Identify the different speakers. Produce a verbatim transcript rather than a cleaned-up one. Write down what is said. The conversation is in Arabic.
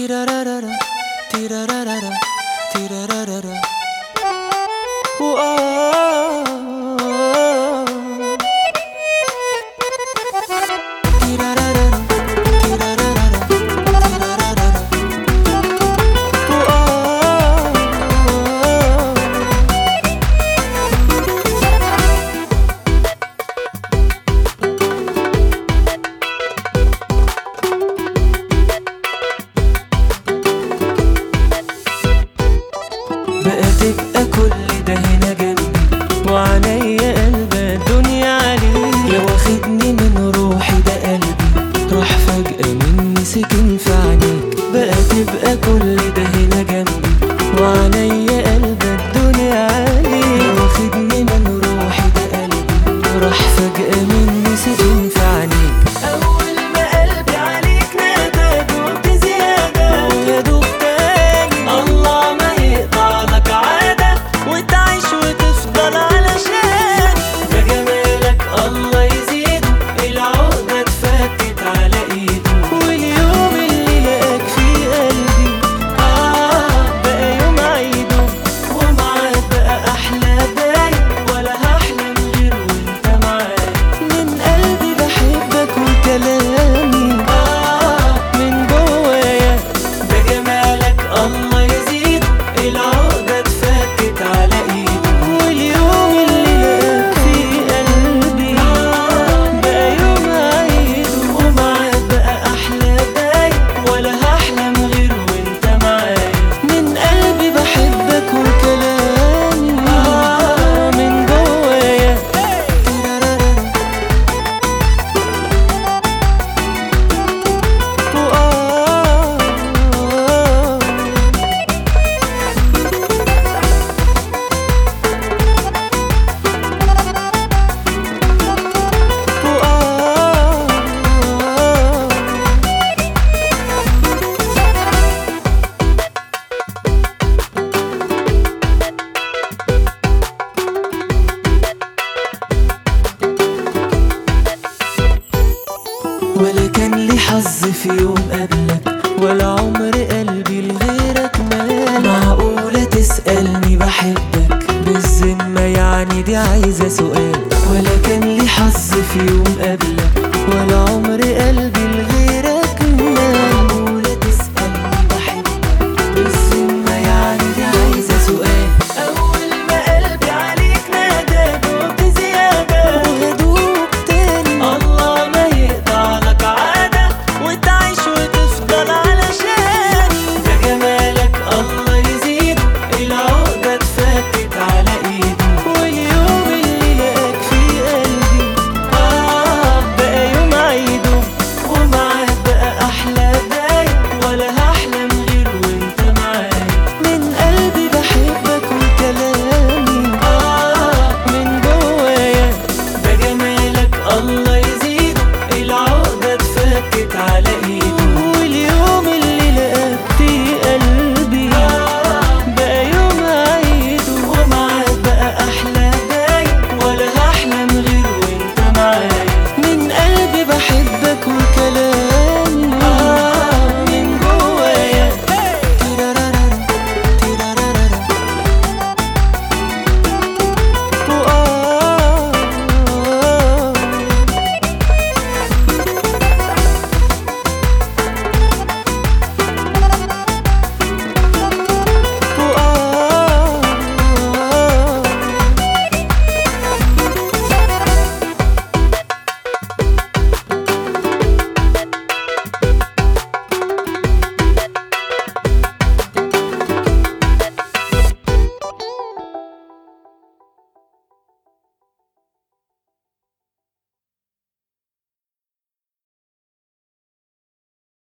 Speaker 1: تيرارارارا تيرارارارا تيرارارارا وآه تيرارارارا تيرارارارا تيرارارارا وآه بقى تبقى كل ده هنا جنبي وعنيا قلبي الدنيا عليك، لو واخدني من روحي ده قلبي راح فجأة مني سكن في عينيك. بقى تبقى كل ده هنا جنبي وعنيا قلبي الدنيا عليك، لو واخدني من روحي ده قلبي راح فجأة مني سكن في عينيك. أول ما قلبي عليك نادى دوبت زيادة ويا دوب تاني الله ما يقطع لك عادة وتعيش وتفضل علشان ده جمالك الله يزيده، العقدة اتفكت على ايده. واليوم اللي لقاك فيه قلبي اه بقى يوم عيده، ومعاك بقى احلى دايم ولا هحلم غير وانت معايا. من قلبي بحبك وكلامي اه من جوايا ده جمالك الله يزيده، العقدة اتفكت على ايده. واليوم اللي لقاك فيه قلبي اه بقى يوم عيده، ومعاك بقى احلى دايم ولا هحلم غير وانت معايا. من قلبي بحبك وكلامي اه من جوايا تيرارارارا وآه ولا كان لي حظ في يوم قبلك ولا عمر قلبي لغيرك مال. معقولة تسألني بحبك بالذمة يعني دي عايزة سؤال. ولا كان لي حظ في يوم قبلك ولا عمر قلبي لغيرك مال. معقولة تسألني بحبك بالذمة يعني دي عايزة سؤال. أول ما قلبي عليك نادى دوبت زيادة ويا دوب تاني الله ما يقطع لك عادة وتعيش وتفضل علشان ده جمالك الله يزيده، العقدة اتفكت على ايده. واليوم اللي لقاك فيه قلبي اه بقى يوم عيده، ومعاك بقى احلى دايم ولا هحلم غير وانت معايا. من قلبي بحبك وكلامي اه من جوايا ده جمالك الله يزيده، العقدة اتفكت على ايده.